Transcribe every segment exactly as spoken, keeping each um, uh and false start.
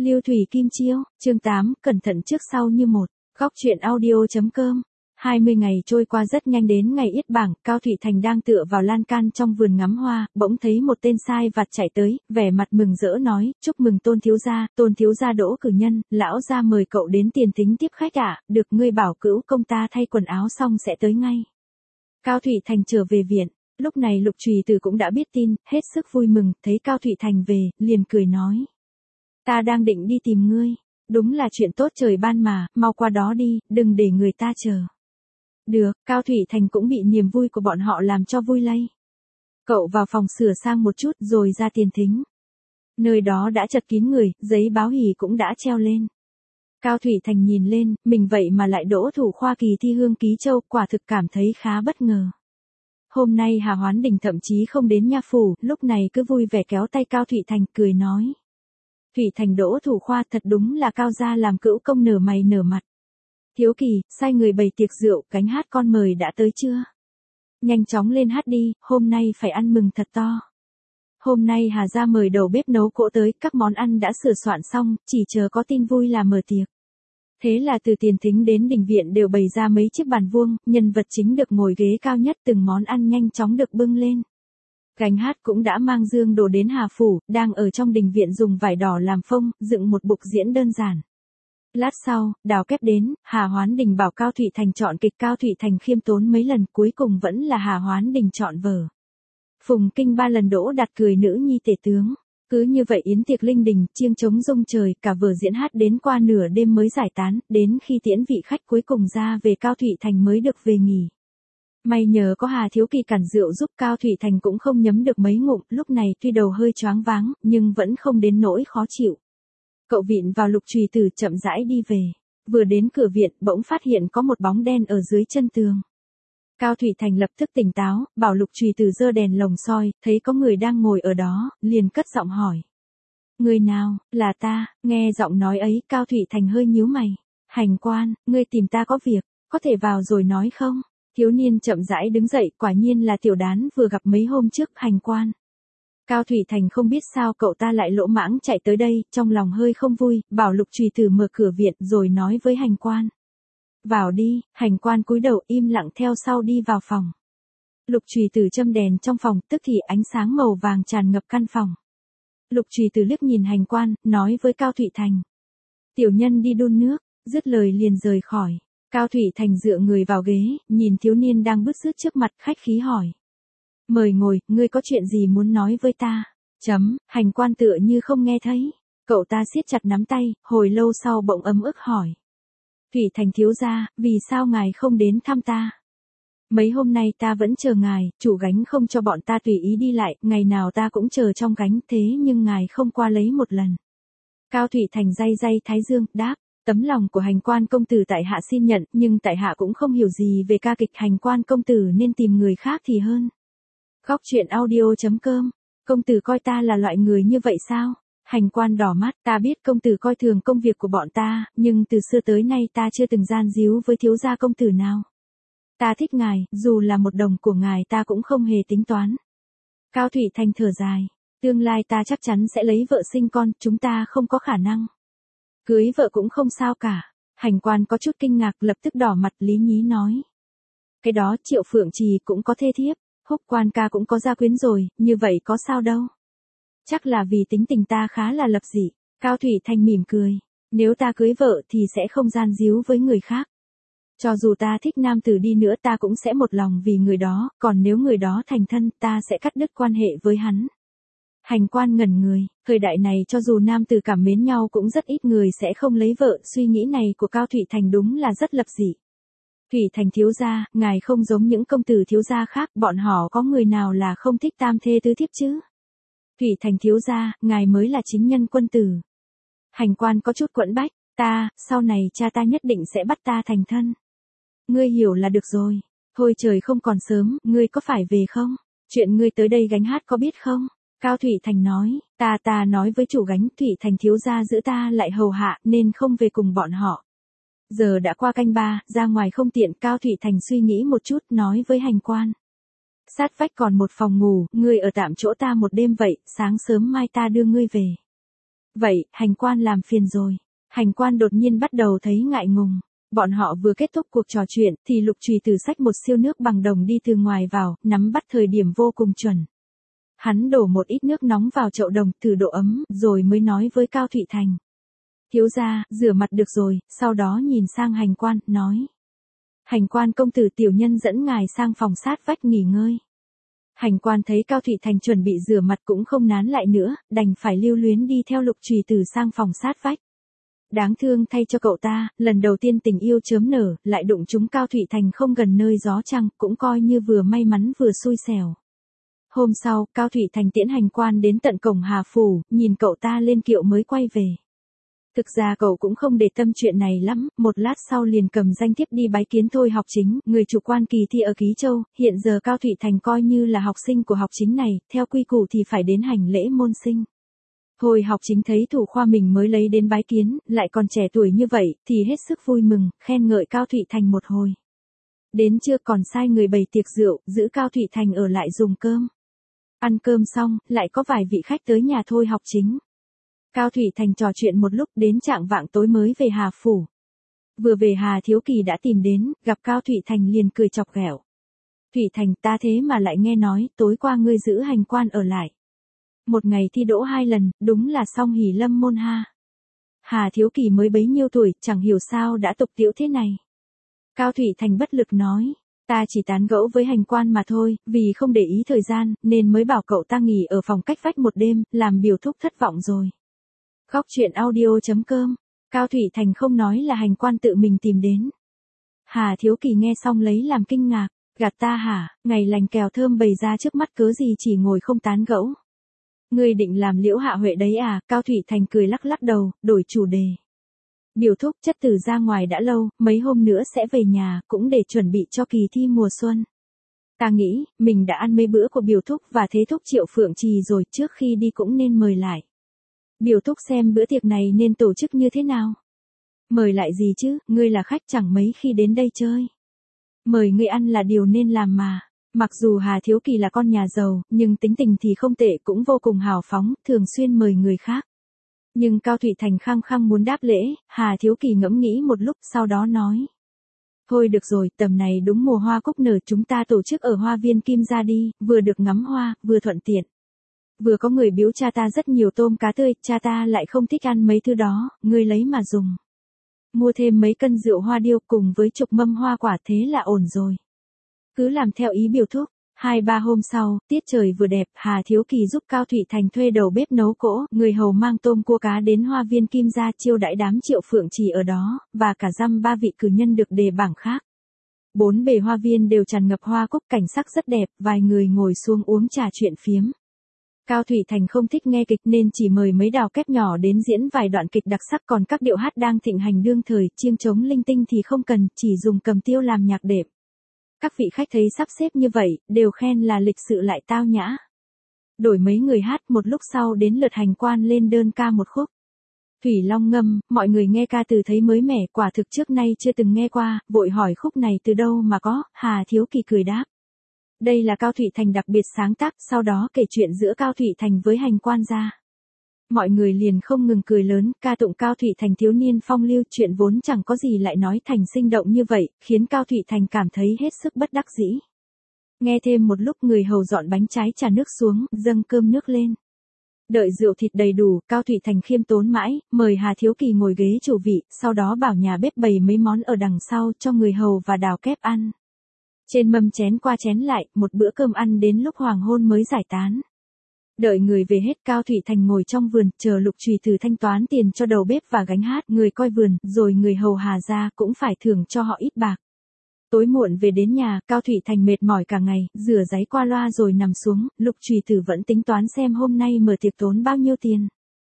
Lưu Thủy Kim Chiêu, chương tám, cẩn thận trước sau như một. Góc truyện audio.com. hai mươi ngày trôi qua rất nhanh, đến ngày yết bảng, Cao Thủy Thành đang tựa vào lan can trong vườn ngắm hoa, bỗng thấy một tên sai vặt chạy tới, vẻ mặt mừng rỡ nói, chúc mừng Tôn thiếu gia, Tôn thiếu gia đỗ cử nhân, lão gia mời cậu đến tiền thính tiếp khách ạ, được ngươi bảo cữu công ta thay quần áo xong sẽ tới ngay. Cao Thủy Thành trở về viện, lúc này Lục Trùy Tử cũng đã biết tin, hết sức vui mừng, thấy Cao Thủy Thành về, liền cười nói. Ta đang định đi tìm ngươi, đúng là chuyện tốt trời ban mà, mau qua đó đi, đừng để người ta chờ. Được, Cao Thủy Thành cũng bị niềm vui của bọn họ làm cho vui lây. Cậu vào phòng sửa sang một chút rồi ra tiền thính. Nơi đó đã chật kín người, giấy báo hỉ cũng đã treo lên. Cao Thủy Thành nhìn lên, mình vậy mà lại đỗ thủ khoa kỳ thi Hương Ký Châu, quả thực cảm thấy khá bất ngờ. Hôm nay Hà Hoán Đình thậm chí không đến nha phủ, lúc này cứ vui vẻ kéo tay Cao Thủy Thành cười nói. Thủy Thành đỗ thủ khoa thật đúng là Cao gia làm cữu công nở mày nở mặt. Thiếu Kỳ, sai người bày tiệc rượu, cánh hát con mời đã tới chưa? Nhanh chóng lên hát đi, hôm nay phải ăn mừng thật to. Hôm nay Hà gia mời đầu bếp nấu cỗ tới, các món ăn đã sửa soạn xong, chỉ chờ có tin vui là mở tiệc. Thế là từ tiền thính đến đình viện đều bày ra mấy chiếc bàn vuông, nhân vật chính được ngồi ghế cao nhất, từng món ăn nhanh chóng được bưng lên. Gánh hát cũng đã mang dương đồ đến Hà phủ, đang ở trong đình viện dùng vải đỏ làm phông, dựng một bục diễn đơn giản. Lát sau, Đào Kép đến, Hà Hoán Đình bảo Cao Thủy Thành chọn kịch, Cao Thủy Thành khiêm tốn mấy lần, cuối cùng vẫn là Hà Hoán Đình chọn vở. Phùng Kinh ba lần đỗ đạt cười nữ nhi tể tướng. Cứ như vậy yến tiệc linh đình, chiêng trống rung trời, cả vở diễn hát đến qua nửa đêm mới giải tán, đến khi tiễn vị khách cuối cùng ra về Cao Thủy Thành mới được về nghỉ. May nhờ có Hà Thiếu Kỳ cản rượu giúp, Cao Thủy Thành cũng không nhấm được mấy ngụm, lúc này tuy đầu hơi choáng váng, nhưng vẫn không đến nỗi khó chịu. Cậu vịn vào Lục Trùy Tử chậm rãi đi về. Vừa đến cửa viện, bỗng phát hiện có một bóng đen ở dưới chân tường. Cao Thủy Thành lập tức tỉnh táo, bảo Lục Trùy Tử giơ đèn lồng soi, thấy có người đang ngồi ở đó, liền cất giọng hỏi. Người nào? Là ta. Nghe giọng nói ấy, Cao Thủy Thành hơi nhíu mày. Hành quan, ngươi tìm ta có việc, có thể vào rồi nói không? Thiếu niên chậm rãi đứng dậy, quả nhiên là Tiểu Đán vừa gặp mấy hôm trước. Hành quan. Cao Thủy Thành không biết sao cậu ta lại lỗ mãng chạy tới đây, trong lòng hơi không vui, bảo Lục Trùy Tử mở cửa viện rồi nói với hành quan. Vào đi. Hành quan cúi đầu im lặng theo sau đi vào phòng. Lục Trùy Tử châm đèn trong phòng, tức thì ánh sáng màu vàng tràn ngập căn phòng. Lục Trùy Tử liếc nhìn hành quan, nói với Cao Thủy Thành. Tiểu nhân đi đun nước, dứt lời liền rời khỏi. Cao Thủy Thành dựa người vào ghế, nhìn thiếu niên đang bứt rứt trước mặt, khách khí hỏi. Mời ngồi, ngươi có chuyện gì muốn nói với ta? Chấm, hành quan tựa như không nghe thấy. Cậu ta siết chặt nắm tay, hồi lâu sau bỗng ấm ức hỏi. Thủy Thành thiếu gia, vì sao ngài không đến thăm ta? Mấy hôm nay ta vẫn chờ ngài, chủ gánh không cho bọn ta tùy ý đi lại, ngày nào ta cũng chờ trong gánh, thế nhưng ngài không qua lấy một lần. Cao Thủy Thành day day thái dương, đáp. Tấm lòng của hành quan công tử tại hạ xin nhận, nhưng tại hạ cũng không hiểu gì về ca kịch, hành quan công tử nên tìm người khác thì hơn. Góc truyện audio.com. Công tử coi ta là loại người như vậy sao? Hành quan đỏ mắt, ta biết công tử coi thường công việc của bọn ta, nhưng từ xưa tới nay ta chưa từng gian díu với thiếu gia công tử nào. Ta thích ngài, dù là một đồng của ngài ta cũng không hề tính toán. Cao Thủy Thành thở dài, tương lai ta chắc chắn sẽ lấy vợ sinh con, chúng ta không có khả năng. Cưới vợ cũng không sao cả. Hành quan có chút kinh ngạc, lập tức đỏ mặt, lý nhí nói. Cái đó Triệu Phượng Trì cũng có thê thiếp, Húc quan ca cũng có gia quyến rồi, như vậy có sao đâu. Chắc là vì tính tình ta khá là lập dị. Cao Thủy Thành mỉm cười. Nếu ta cưới vợ thì sẽ không gian díu với người khác. Cho dù ta thích nam tử đi nữa ta cũng sẽ một lòng vì người đó, còn nếu người đó thành thân ta sẽ cắt đứt quan hệ với hắn. Hành quan ngẩn người, thời đại này cho dù nam tử cảm mến nhau cũng rất ít người sẽ không lấy vợ, suy nghĩ này của Cao Thủy Thành đúng là rất lập dị. Thủy Thành thiếu gia, ngài không giống những công tử thiếu gia khác, bọn họ có người nào là không thích tam thê tứ thiếp chứ? Thủy Thành thiếu gia, ngài mới là chính nhân quân tử. Hành quan có chút quẫn bách, ta, sau này cha ta nhất định sẽ bắt ta thành thân. Ngươi hiểu là được rồi. Thôi trời không còn sớm, ngươi có phải về không? Chuyện ngươi tới đây gánh hát có biết không? Cao Thủy Thành nói, ta ta nói với chủ gánh, Thủy Thành thiếu gia giữ ta lại hầu hạ nên không về cùng bọn họ. Giờ đã qua canh ba, ra ngoài không tiện, Cao Thủy Thành suy nghĩ một chút, nói với hành quan. Sát vách còn một phòng ngủ, ngươi ở tạm chỗ ta một đêm vậy, sáng sớm mai ta đưa ngươi về. Vậy, hành quan làm phiền rồi. Hành quan đột nhiên bắt đầu thấy ngại ngùng. Bọn họ vừa kết thúc cuộc trò chuyện, thì Lục Trùy Tử xách một siêu nước bằng đồng đi từ ngoài vào, nắm bắt thời điểm vô cùng chuẩn. Hắn đổ một ít nước nóng vào chậu đồng, thử độ ấm, rồi mới nói với Cao Thụy Thành. Thiếu gia, rửa mặt được rồi, sau đó nhìn sang hành quan, nói. Hành quan công tử tiểu nhân dẫn ngài sang phòng sát vách nghỉ ngơi. Hành quan thấy Cao Thụy Thành chuẩn bị rửa mặt cũng không nán lại nữa, đành phải lưu luyến đi theo Lục Trùy Tử sang phòng sát vách. Đáng thương thay cho cậu ta, lần đầu tiên tình yêu chớm nở, lại đụng chúng Cao Thụy Thành không gần nơi gió trăng, cũng coi như vừa may mắn vừa xui xẻo. Hôm sau, Cao Thụy Thành tiễn hành quan đến tận cổng Hà Phủ, nhìn cậu ta lên kiệu mới quay về. Thực ra cậu cũng không để tâm chuyện này lắm, một lát sau liền cầm danh thiếp đi bái kiến Thôi Học Chính, người chủ quan kỳ thi ở Ký Châu, hiện giờ Cao Thụy Thành coi như là học sinh của học chính này, theo quy củ thì phải đến hành lễ môn sinh. Thôi Học Chính thấy thủ khoa mình mới lấy đến bái kiến, lại còn trẻ tuổi như vậy, thì hết sức vui mừng, khen ngợi Cao Thụy Thành một hồi. Đến trưa còn sai người bày tiệc rượu, giữ Cao Thụy Thành ở lại dùng cơm. Ăn cơm xong, lại có vài vị khách tới nhà Thôi Học Chính. Cao Thụy Thành trò chuyện một lúc đến chạng vạng tối mới về Hà Phủ. Vừa về Hà Thiếu Kỳ đã tìm đến, gặp Cao Thụy Thành liền cười chọc ghẹo. Thụy Thành, ta thế mà lại nghe nói, tối qua ngươi giữ hành quan ở lại. Một ngày thi đỗ hai lần, đúng là song hỷ lâm môn ha. Hà Thiếu Kỳ mới bấy nhiêu tuổi, chẳng hiểu sao đã tục tiễu thế này. Cao Thụy Thành bất lực nói, ta chỉ tán gẫu với hành quan mà thôi, vì không để ý thời gian, nên mới bảo cậu ta nghỉ ở phòng cách vách một đêm, làm biểu thúc thất vọng rồi. Góc truyện audio chấm com, Cao Thụy Thành không nói là hành quan tự mình tìm đến. Hà Thiếu Kỳ nghe xong lấy làm kinh ngạc, gạt ta hả, ngày lành kèo thơm bày ra trước mắt cớ gì chỉ ngồi không tán gẫu. Ngươi định làm Liễu Hạ Huệ đấy à, Cao Thụy Thành cười lắc lắc đầu, đổi chủ đề. Biểu thúc chất tử ra ngoài đã lâu, mấy hôm nữa sẽ về nhà, cũng để chuẩn bị cho kỳ thi mùa xuân. Ta nghĩ, mình đã ăn mấy bữa của biểu thúc và thế thúc Triệu Phượng Trì rồi, trước khi đi cũng nên mời lại. Biểu thúc xem bữa tiệc này nên tổ chức như thế nào? Mời lại gì chứ, ngươi là khách chẳng mấy khi đến đây chơi. Mời ngươi ăn là điều nên làm mà. Mặc dù Hà Thiếu Kỳ là con nhà giàu, nhưng tính tình thì không tệ, cũng vô cùng hào phóng, thường xuyên mời người khác. Nhưng Cao Thụy Thành khăng khăng muốn đáp lễ, Hà Thiếu Kỳ ngẫm nghĩ một lúc, sau đó nói. Thôi được rồi, tầm này đúng mùa hoa cúc nở, chúng ta tổ chức ở hoa viên Kim Gia đi, vừa được ngắm hoa, vừa thuận tiện. Vừa có người biếu cha ta rất nhiều tôm cá tươi, cha ta lại không thích ăn mấy thứ đó, ngươi lấy mà dùng. Mua thêm mấy cân rượu hoa điêu cùng với chục mâm hoa quả, thế là ổn rồi. Cứ làm theo ý biểu thúc. Hai ba hôm sau, tiết trời vừa đẹp, Hà Thiếu Kỳ giúp Cao Thụy Thành thuê đầu bếp nấu cỗ, người hầu mang tôm cua cá đến hoa viên Kim Gia chiêu đãi đám Triệu Phượng Trì ở đó, và cả dăm ba vị cử nhân được đề bảng khác. Bốn bề hoa viên đều tràn ngập hoa cúc, cảnh sắc rất đẹp, vài người ngồi xuống uống trà chuyện phiếm. Cao Thụy Thành không thích nghe kịch nên chỉ mời mấy đào kép nhỏ đến diễn vài đoạn kịch đặc sắc, còn các điệu hát đang thịnh hành đương thời, chiêng trống linh tinh thì không cần, chỉ dùng cầm tiêu làm nhạc đệm. Các vị khách thấy sắp xếp như vậy, đều khen là lịch sự lại tao nhã. Đổi mấy người hát, một lúc sau đến lượt hành quan lên đơn ca một khúc. Thủy Long ngâm, mọi người nghe ca từ thấy mới mẻ, quả thực trước nay chưa từng nghe qua, vội hỏi khúc này từ đâu mà có, Hà Thiếu Kỳ cười đáp. Đây là Cao Thụy Thành đặc biệt sáng tác, sau đó kể chuyện giữa Cao Thụy Thành với hành quan ra. Mọi người liền không ngừng cười lớn, ca tụng Cao Thụy Thành thiếu niên phong lưu, chuyện vốn chẳng có gì lại nói thành sinh động như vậy, khiến Cao Thụy Thành cảm thấy hết sức bất đắc dĩ. Nghe thêm một lúc, người hầu dọn bánh trái trà nước xuống, dâng cơm nước lên. Đợi rượu thịt đầy đủ, Cao Thụy Thành khiêm tốn mãi, mời Hà Thiếu Kỳ ngồi ghế chủ vị, sau đó bảo nhà bếp bày mấy món ở đằng sau cho người hầu và đào kép ăn. Trên mâm chén qua chén lại, một bữa cơm ăn đến lúc hoàng hôn mới giải tán. Đợi người về hết, Cao Thụy Thành ngồi trong vườn, chờ Lục Trùy Tử thanh toán tiền cho đầu bếp và gánh hát, người coi vườn, rồi người hầu Hà gia cũng phải thưởng cho họ ít bạc. Tối muộn về đến nhà, Cao Thụy Thành mệt mỏi cả ngày, rửa ráy qua loa rồi nằm xuống, Lục Trùy Tử vẫn tính toán xem hôm nay mở tiệc tốn bao nhiêu tiền.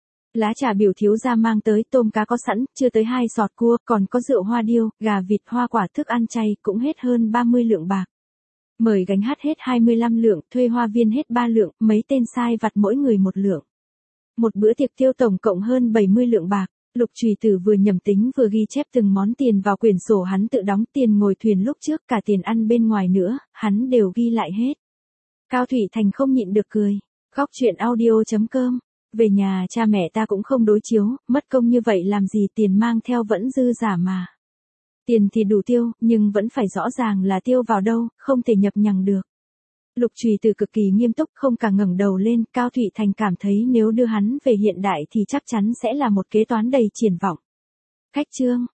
Lá trà biểu thiếu gia mang tới, tôm cá có sẵn, chưa tới hai sọt cua, còn có rượu hoa điêu, gà vịt, hoa quả, thức ăn chay, cũng hết hơn ba mươi lượng bạc. Mời gánh hát hết hai mươi lăm lượng, thuê hoa viên hết ba lượng, mấy tên sai vặt mỗi người một lượng. Một bữa tiệc tiêu tổng cộng hơn bảy mươi lượng bạc. Lục Trùy Tử vừa nhẩm tính vừa ghi chép từng món tiền vào quyển sổ hắn tự đóng, tiền ngồi thuyền lúc trước, cả tiền ăn bên ngoài nữa, hắn đều ghi lại hết. Cao Thụy Thành không nhịn được cười. Góc truyện audio chấm com Về nhà cha mẹ ta cũng không đối chiếu, mất công như vậy làm gì, tiền mang theo vẫn dư giả mà. Tiền thì đủ tiêu, nhưng vẫn phải rõ ràng là tiêu vào đâu, không thể nhập nhằng được. Lục Trùy Tử cực kỳ nghiêm túc, không cả ngẩng đầu lên. Cao Thụy Thành cảm thấy nếu đưa hắn về hiện đại thì chắc chắn sẽ là một kế toán đầy triển vọng. Khách trương.